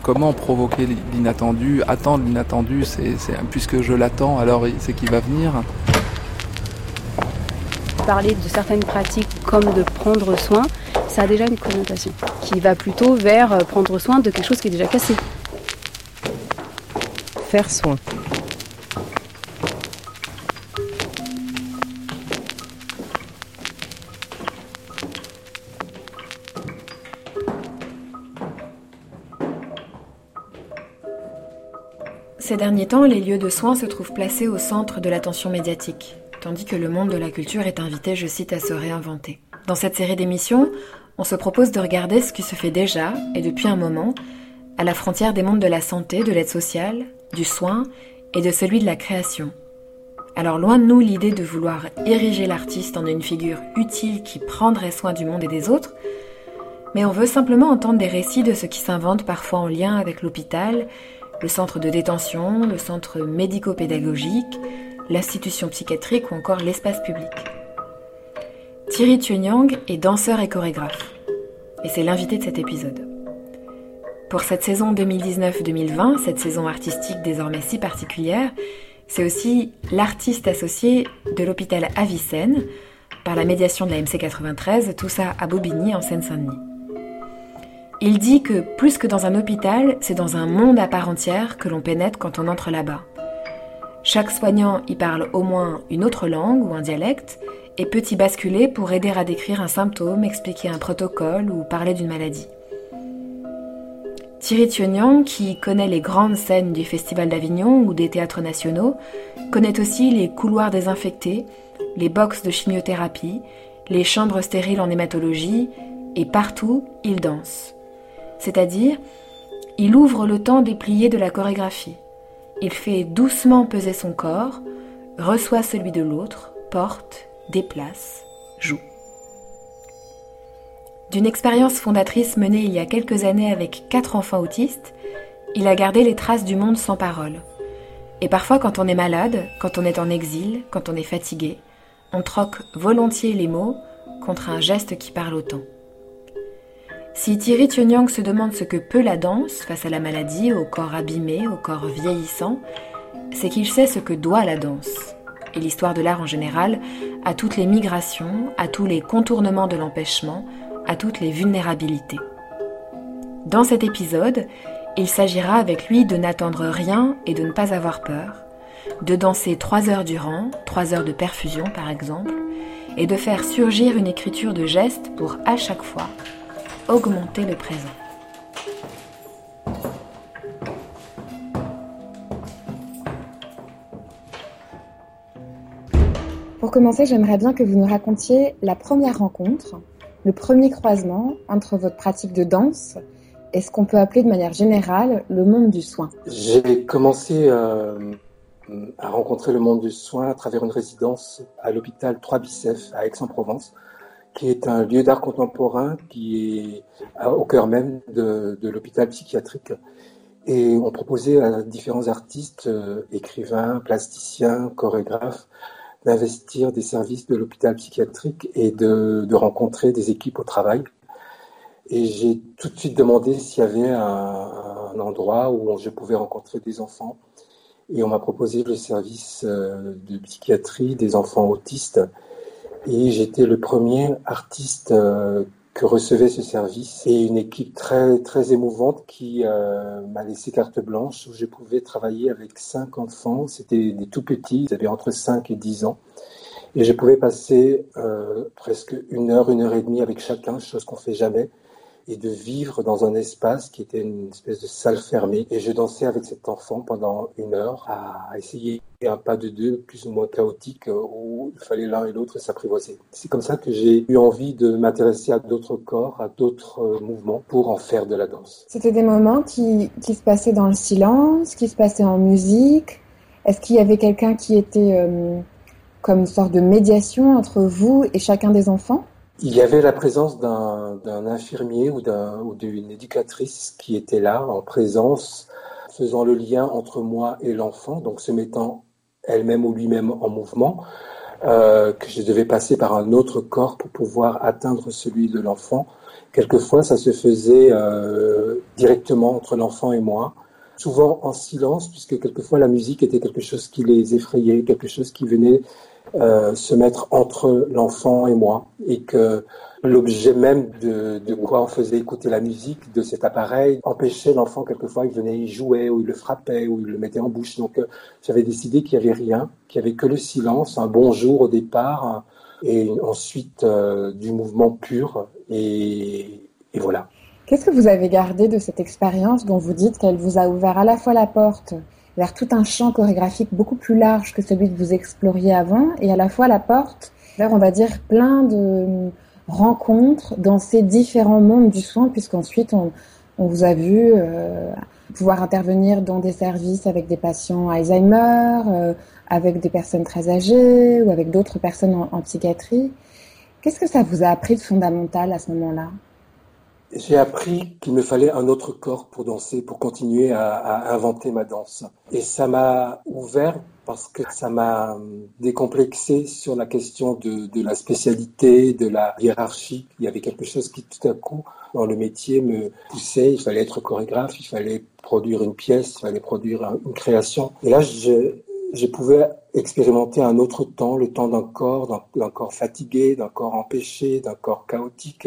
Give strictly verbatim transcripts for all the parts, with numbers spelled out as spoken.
Comment provoquer l'inattendu? Attendre l'inattendu, c'est, c'est, puisque je l'attends, alors c'est qu'il va venir. Parler de certaines pratiques comme de prendre soin, ça a déjà une connotation qui va plutôt vers prendre soin de quelque chose qui est déjà cassé. Faire soin. Ces derniers temps, les lieux de soins se trouvent placés au centre de l'attention médiatique, tandis que le monde de la culture est invité, je cite, à se réinventer. Dans cette série d'émissions, on se propose de regarder ce qui se fait déjà, et depuis un moment, à la frontière des mondes de la santé, de l'aide sociale, du soin et de celui de la création. Alors loin de nous l'idée de vouloir ériger l'artiste en une figure utile qui prendrait soin du monde et des autres, mais on veut simplement entendre des récits de ce qui s'invente parfois en lien avec l'hôpital, le centre de détention, le centre médico-pédagogique, l'institution psychiatrique ou encore l'espace public. Thierry Tuenyang est danseur et chorégraphe, et c'est l'invité de cet épisode. Pour cette saison deux mille dix-neuf deux mille vingt, cette saison artistique désormais si particulière, c'est aussi l'artiste associé de l'hôpital Avicenne, par la médiation de la M C quatre-vingt-treize, tout ça à Bobigny en Seine-Saint-Denis. Il dit que plus que dans un hôpital, c'est dans un monde à part entière que l'on pénètre quand on entre là-bas. Chaque soignant y parle au moins une autre langue ou un dialecte et peut y basculer pour aider à décrire un symptôme, expliquer un protocole ou parler d'une maladie. Thierry Tuenyang, qui connaît les grandes scènes du Festival d'Avignon ou des théâtres nationaux, connaît aussi les couloirs désinfectés, les box de chimiothérapie, les chambres stériles en hématologie, et partout, il danse. C'est-à-dire, il ouvre le temps déplié de la chorégraphie. Il fait doucement peser son corps, reçoit celui de l'autre, porte, déplace, joue. D'une expérience fondatrice menée il y a quelques années avec quatre enfants autistes, il a gardé les traces du monde sans parole. Et parfois, quand on est malade, quand on est en exil, quand on est fatigué, on troque volontiers les mots contre un geste qui parle autant. Si Thierry Tuenyang se demande ce que peut la danse face à la maladie, au corps abîmé, au corps vieillissant, c'est qu'il sait ce que doit la danse, et l'histoire de l'art en général, à toutes les migrations, à tous les contournements de l'empêchement, à toutes les vulnérabilités. Dans cet épisode, il s'agira avec lui de n'attendre rien et de ne pas avoir peur, de danser trois heures durant, trois heures de perfusion par exemple, et de faire surgir une écriture de gestes pour, à chaque fois, augmenter le présent. Pour commencer, j'aimerais bien que vous nous racontiez la première rencontre, le premier croisement entre votre pratique de danse et ce qu'on peut appeler de manière générale le monde du soin. J'ai commencé euh, à rencontrer le monde du soin à travers une résidence à l'hôpital trois Bicef à Aix-en-Provence, qui est un lieu d'art contemporain qui est au cœur même de, de l'hôpital psychiatrique. Et on proposait à différents artistes, euh, écrivains, plasticiens, chorégraphes, d'investir des services de l'hôpital psychiatrique et de, de rencontrer des équipes au travail. Et j'ai tout de suite demandé s'il y avait un, un endroit où je pouvais rencontrer des enfants. Et on m'a proposé le service de psychiatrie des enfants autistes. Et j'étais le premier artiste euh, que recevait ce service. Et une équipe très, très émouvante qui euh, m'a laissé carte blanche où je pouvais travailler avec cinq enfants. C'était des tout petits, ils avaient entre cinq et dix ans. Et je pouvais passer euh, presque une heure, une heure et demie avec chacun, chose qu'on fait jamais. Et de vivre dans un espace qui était une espèce de salle fermée. Et je dansais avec cet enfant pendant une heure à essayer un pas de deux plus ou moins chaotique où il fallait l'un et l'autre s'apprivoiser. C'est comme ça que j'ai eu envie de m'intéresser à d'autres corps, à d'autres mouvements pour en faire de la danse. C'était des moments qui, qui se passaient dans le silence, qui se passaient en musique. Est-ce qu'il y avait quelqu'un qui était euh, comme une sorte de médiation entre vous et chacun des enfants ? Il y avait la présence d'un, d'un infirmier ou, d'un, ou d'une éducatrice qui était là, en présence, faisant le lien entre moi et l'enfant, donc se mettant elle-même ou lui-même en mouvement. euh, que je devais passer par un autre corps pour pouvoir atteindre celui de l'enfant. Quelquefois, ça se faisait euh, directement entre l'enfant et moi, souvent en silence, puisque quelquefois la musique était quelque chose qui les effrayait, quelque chose qui venait euh, se mettre entre l'enfant et moi, et que l'objet même de, de quoi on faisait écouter la musique, de cet appareil, empêchait l'enfant quelquefois, il venait y jouer, ou il le frappait, ou il le mettait en bouche. Donc euh, j'avais décidé qu'il n'y avait rien, qu'il n'y avait que le silence, un bonjour au départ, et ensuite euh, du mouvement pur, et, et voilà. Qu'est-ce que vous avez gardé de cette expérience dont vous dites qu'elle vous a ouvert à la fois la porte vers tout un champ chorégraphique beaucoup plus large que celui que vous exploriez avant, et à la fois la porte vers, on va dire, plein de rencontres dans ces différents mondes du soin, puisqu'ensuite on, on vous a vu euh, pouvoir intervenir dans des services avec des patients Alzheimer, euh, avec des personnes très âgées ou avec d'autres personnes en, en psychiatrie. Qu'est-ce que ça vous a appris de fondamental à ce moment-là ? J'ai appris qu'il me fallait un autre corps pour danser, pour continuer à, à inventer ma danse. Et ça m'a ouvert parce que ça m'a décomplexé sur la question de, de la spécialité, de la hiérarchie. Il y avait quelque chose qui tout à coup, dans le métier, me poussait. Il fallait être chorégraphe, il fallait produire une pièce, il fallait produire une création. Et là, je, je pouvais expérimenter un autre temps, le temps d'un corps, d'un, d'un corps fatigué, d'un corps empêché, d'un corps chaotique.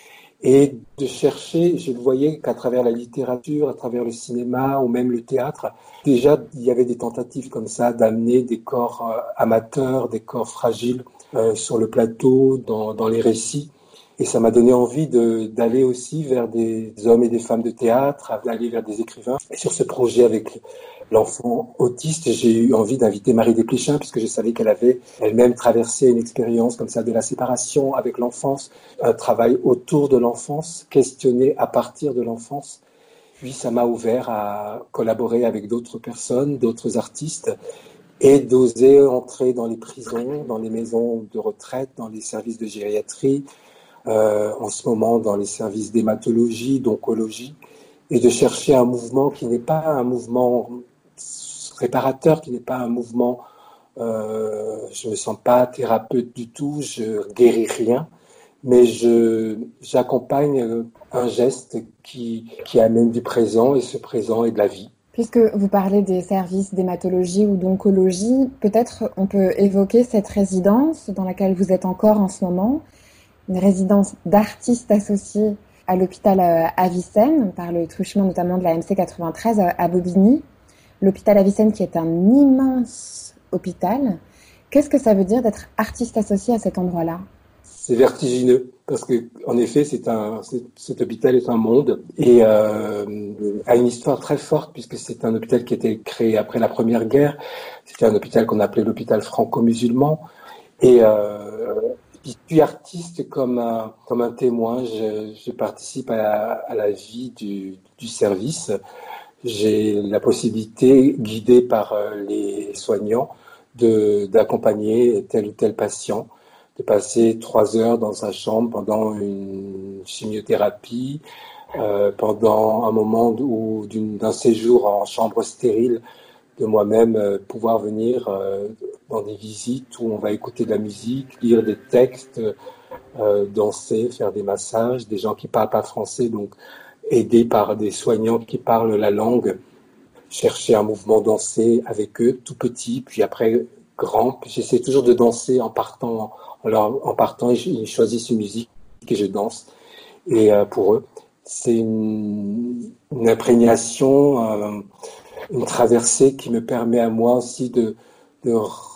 Et de chercher, je voyais qu'à travers la littérature, à travers le cinéma ou même le théâtre, déjà il y avait des tentatives comme ça d'amener des corps euh, amateurs, des corps fragiles euh, sur le plateau, dans, dans les récits. Et ça m'a donné envie de, d'aller aussi vers des hommes et des femmes de théâtre, d'aller vers des écrivains. Et sur ce projet avec l'enfant autiste, j'ai eu envie d'inviter Marie Desplechin, puisque je savais qu'elle avait elle-même traversé une expérience comme ça de la séparation avec l'enfance, un travail autour de l'enfance, questionné à partir de l'enfance. Puis ça m'a ouvert à collaborer avec d'autres personnes, d'autres artistes, et d'oser entrer dans les prisons, dans les maisons de retraite, dans les services de gériatrie, euh, en ce moment dans les services d'hématologie, d'oncologie, et de chercher un mouvement qui n'est pas un mouvement réparateur, qui n'est pas un mouvement, euh, je ne me sens pas thérapeute du tout, je guéris rien, mais je, j'accompagne un geste qui, qui amène du présent, et ce présent est de la vie. Puisque vous parlez des services d'hématologie ou d'oncologie, peut-être on peut évoquer cette résidence dans laquelle vous êtes encore en ce moment, une résidence d'artistes associés à l'hôpital Avicenne, par le truchement notamment de la M C quatre-vingt-treize à Bobigny. L'hôpital Avicenne qui est un immense hôpital. Qu'est-ce que ça veut dire d'être artiste associé à cet endroit-là ? C'est vertigineux, parce que en effet, c'est un, c'est, cet hôpital est un monde et euh, a une histoire très forte, puisque c'est un hôpital qui a été créé après la Première Guerre. C'était un hôpital qu'on appelait l'hôpital franco-musulman. Et euh, je suis artiste comme un, comme un témoin. Je, je participe à la, à la vie du, du service. J'ai la possibilité, guidée par les soignants, de, d'accompagner tel ou tel patient, de passer trois heures dans sa chambre pendant une chimiothérapie, euh, pendant un moment où, d'une, d'un séjour en chambre stérile, de moi-même euh, pouvoir venir euh, dans des visites où on va écouter de la musique, lire des textes, euh, danser, faire des massages, des gens qui parlent pas français, donc aidés par des soignants qui parlent la langue, chercher un mouvement dansé avec eux, tout petit, puis après grand. Puis j'essaie toujours de danser en partant, alors en partant, ils choisissent une musique et je danse. Et euh, pour eux, c'est une, une imprégnation, euh, une traversée qui me permet à moi aussi de, de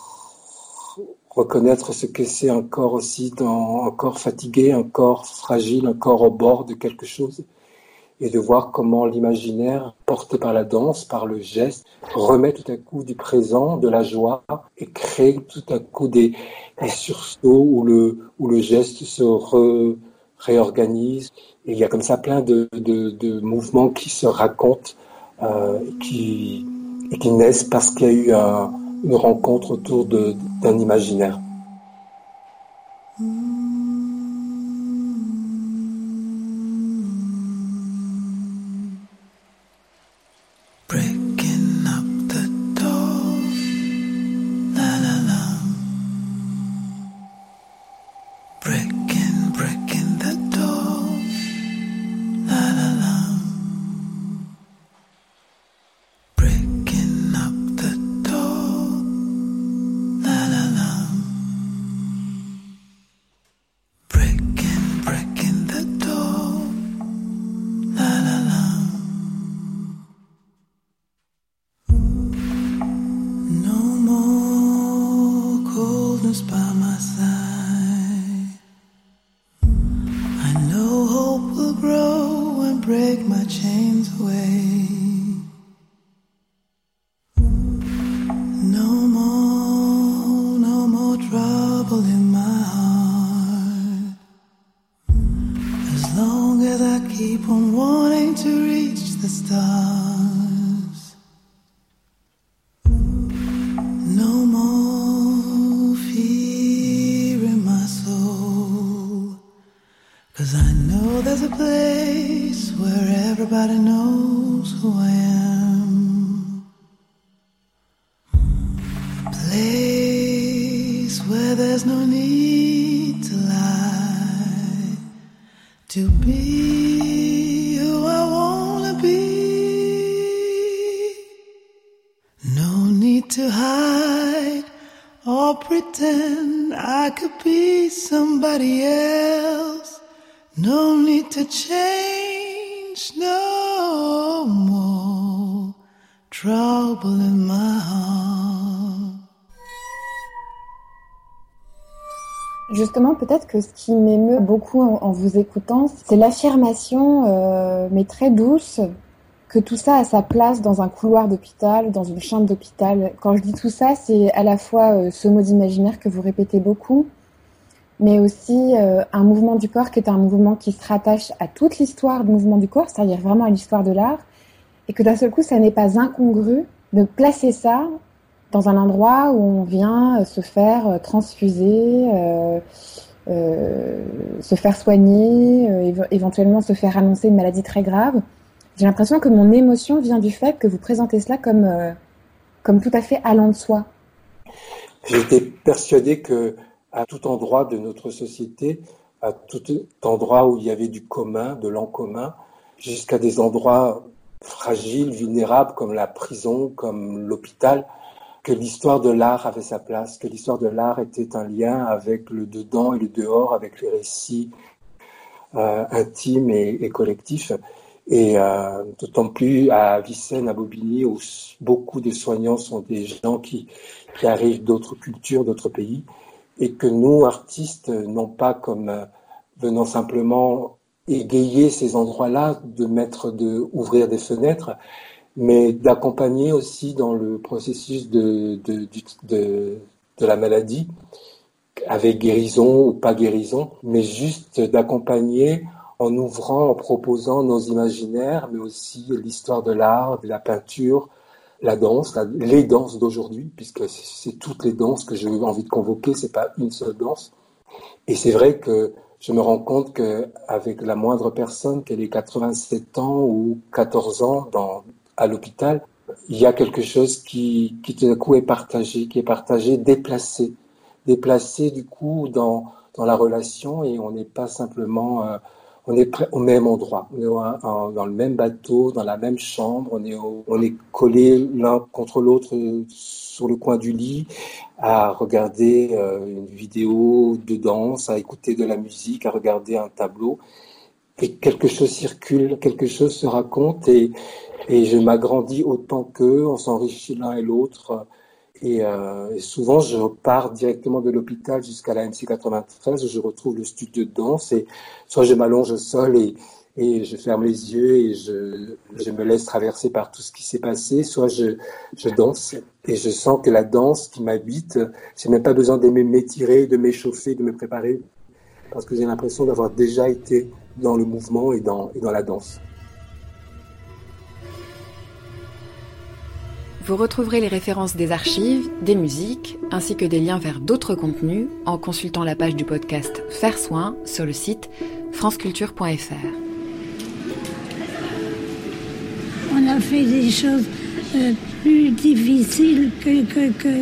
reconnaître ce que c'est un corps aussi, dans, un corps fatigué, un corps fragile, un corps au bord de quelque chose. Et de voir comment l'imaginaire, porté par la danse, par le geste, remet tout à coup du présent, de la joie, et crée tout à coup des, des sursauts où le, où le geste se re, réorganise. Et il y a comme ça plein de, de, de mouvements qui se racontent, euh, qui, et qui naissent parce qu'il y a eu un, une rencontre autour de, d'un imaginaire. Breaking up the door, la la la. break my chains away. No more, no more trouble in my heart. As long as I keep on wanting to reach the stars. No more fear in my soul. 'Cause I know there's a place where everybody knows who I am. A place where there's no need to lie. To be who I wanna be. No need to hide or pretend I could be somebody else. No need to change, no more trouble in my heart. Justement, peut-être que ce qui m'émeut beaucoup en, en vous écoutant, c'est l'affirmation, euh, mais très douce, que tout ça a sa place dans un couloir d'hôpital, dans une chambre d'hôpital. Quand je dis tout ça, c'est à la fois euh, ce mot d'imaginaire que vous répétez beaucoup, mais aussi euh, un mouvement du corps qui est un mouvement qui se rattache à toute l'histoire du mouvement du corps, c'est-à-dire vraiment à l'histoire de l'art, et que d'un seul coup, ça n'est pas incongru de placer ça dans un endroit où on vient se faire transfuser, euh, euh, se faire soigner, euh, éve- éventuellement se faire annoncer une maladie très grave. J'ai l'impression que mon émotion vient du fait que vous présentez cela comme, euh, comme tout à fait allant de soi. J'étais persuadé que à tout endroit de notre société, à tout endroit où il y avait du commun, de l'en commun, jusqu'à des endroits fragiles, vulnérables comme la prison, comme l'hôpital, que l'histoire de l'art avait sa place, que l'histoire de l'art était un lien avec le dedans et le dehors, avec les récits euh, intimes et, et collectifs. Et euh, d'autant plus à Avicenne, à Bobigny, où beaucoup de soignants sont des gens qui, qui arrivent d'autres cultures, d'autres pays, et que nous, artistes, non pas comme euh, venant simplement égayer ces endroits-là, de mettre, de ouvrir des fenêtres, mais d'accompagner aussi dans le processus de, de, de, de, de la maladie, avec guérison ou pas guérison, mais juste d'accompagner en ouvrant, en proposant nos imaginaires, mais aussi l'histoire de l'art, de la peinture, la danse, la, les danses d'aujourd'hui, puisque c'est, c'est toutes les danses que j'ai envie de convoquer, c'est pas une seule danse. Et c'est vrai que je me rends compte qu'avec la moindre personne, qu'elle ait quatre-vingt-sept ans ou quatorze ans dans, à l'hôpital, il y a quelque chose qui, qui tout d'un coup est partagé, qui est partagé, déplacé, déplacé du coup dans, dans la relation, et on n'est pas simplement, euh, on est prêt, au même endroit, on est au, en, dans le même bateau, dans la même chambre, on est, au, on est collés l'un contre l'autre sur le coin du lit, à regarder euh, une vidéo de danse, à écouter de la musique, à regarder un tableau, et quelque chose circule, quelque chose se raconte, et, et je m'agrandis autant qu'eux, on s'enrichit l'un et l'autre. Et, euh, et souvent, je pars directement de l'hôpital jusqu'à la M C quatre-vingt-treize, où je retrouve le studio de danse, et soit je m'allonge au sol et, et je ferme les yeux et je, je me laisse traverser par tout ce qui s'est passé, soit je, je danse, et je sens que la danse qui m'habite, j'ai même pas besoin de m'étirer, de m'échauffer, de me préparer, parce que j'ai l'impression d'avoir déjà été dans le mouvement et dans, et dans la danse. Vous retrouverez les références des archives, des musiques, ainsi que des liens vers d'autres contenus en consultant la page du podcast Faire Soin sur le site franceculture point f r. On a fait des choses euh, plus difficiles que, que, que...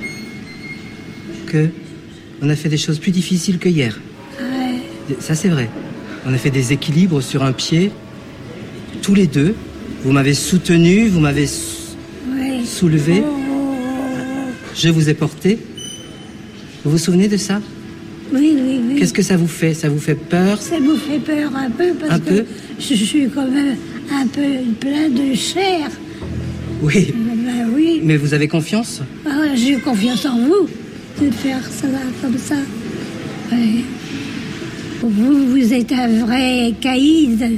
Que On a fait des choses plus difficiles que hier. Ouais. Ça, c'est vrai. On a fait des équilibres sur un pied, tous les deux. Vous m'avez soutenu, vous m'avez Ouais. soulevé. Oh. Je vous ai porté. Vous vous souvenez de ça? Oui, oui, oui. Qu'est-ce que ça vous fait? Ça vous fait peur? Ça vous fait peur un peu parce Un que peu je suis quand même un peu plein de chair. Oui. Ben oui. Mais vous avez confiance? Ah, j'ai confiance en vous de faire ça comme ça. Oui. Vous, vous êtes un vrai caïd.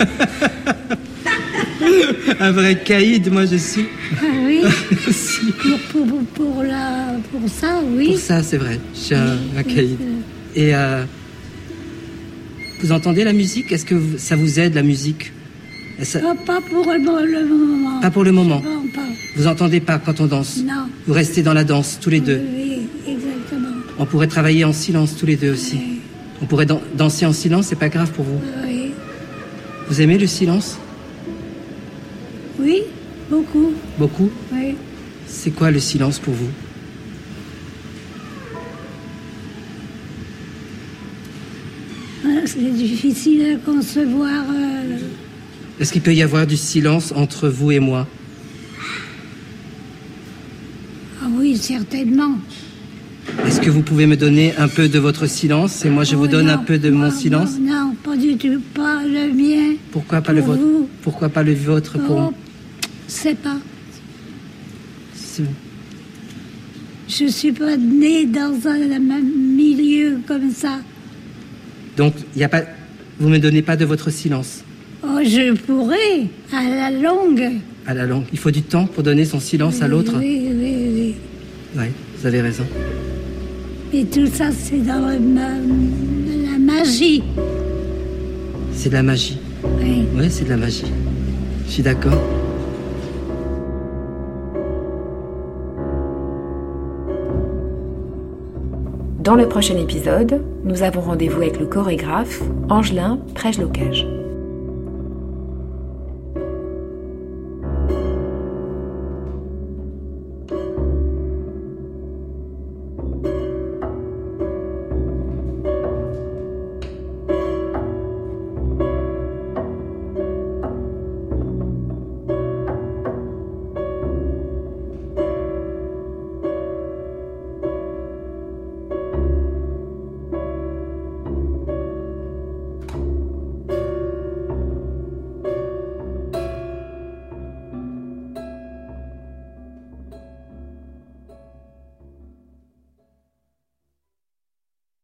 Un vrai caïd, moi je suis. Ah oui. Si. Pour, pour, pour, la, pour ça, oui. Pour ça, c'est vrai. Je suis un, un caïd. Et euh, vous entendez la musique? Est-ce que vous, ça vous aide, la musique? Ça... Pas, pas pour le, le moment. Pas pour le moment. Pas, pas. Vous entendez pas quand on danse? Non. Vous restez dans la danse, tous les deux? Oui, exactement. On pourrait travailler en silence, tous les deux aussi. Oui. On pourrait dan- danser en silence, c'est pas grave pour vous? Oui. Vous aimez le silence? Oui, beaucoup. Beaucoup? Oui. C'est quoi le silence pour vous? C'est difficile à concevoir. Euh... Est-ce qu'il peut y avoir du silence entre vous et moi? Ah oui, certainement. Est-ce que vous pouvez me donner un peu de votre silence et moi je oh vous donne non, un peu de moi, mon silence? Non, non, pas du tout, pas le mien. Pourquoi pas pour le vôtre? vous. Pourquoi pas le vôtre pour oh, sais pas. C'est... Je suis pas née dans un milieu comme ça. Donc, y a pas... vous me donnez pas de votre silence? Oh, je pourrais, à la longue. À la longue. Il faut du temps pour donner son silence oui, à l'autre? Oui, oui, oui. Oui, vous avez raison. Et tout ça, c'est dans la, la magie. C'est de la magie? Oui. Oui, c'est de la magie. Je suis d'accord. Dans le prochain épisode, nous avons rendez-vous avec le chorégraphe Angelin Prège-Locage.